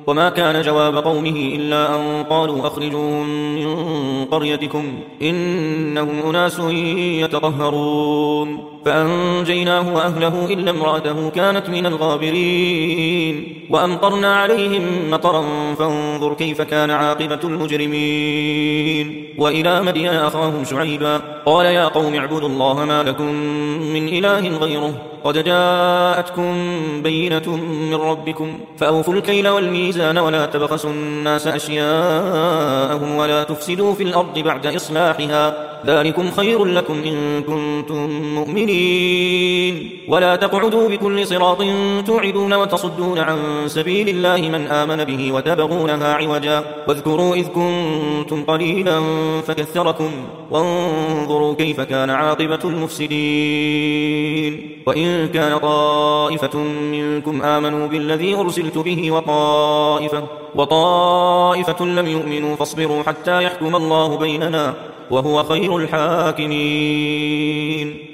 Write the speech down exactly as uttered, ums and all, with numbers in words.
وما كان جواب قومه إلا أن قالوا أخرجوهم من قريتكم إنهم أناس يتطهرون فأنجيناه وأهله إلا امرأته كانت من الغابرين وأمطرنا عليهم مطرا فانظر كيف كان عاقبة المجرمين وإلى مدين أخاهم شعيبا قال يا قوم اعبدوا الله ما لكم من إله غيره قد جاءتكم بينة من ربكم فأوفوا الكيل والميزان ولا تبخسوا الناس أشياءهم ولا تفسدوا في الأرض بعد إصلاحها ذلكم خير لكم إن كنتم مؤمنين ولا تقعدوا بكل صراط توعدون وتصدون عن سبيل الله من آمن به وتبغونها عوجا واذكروا إذ كنتم قليلا فكثركم وانظروا كيف كان عاقبة المفسدين وإن كان طائفة منكم آمنوا بالذي أرسلت به وطائفة, وطائفة لم يؤمنوا فاصبروا حتى يحكم الله بيننا وهو خير الحاكمين.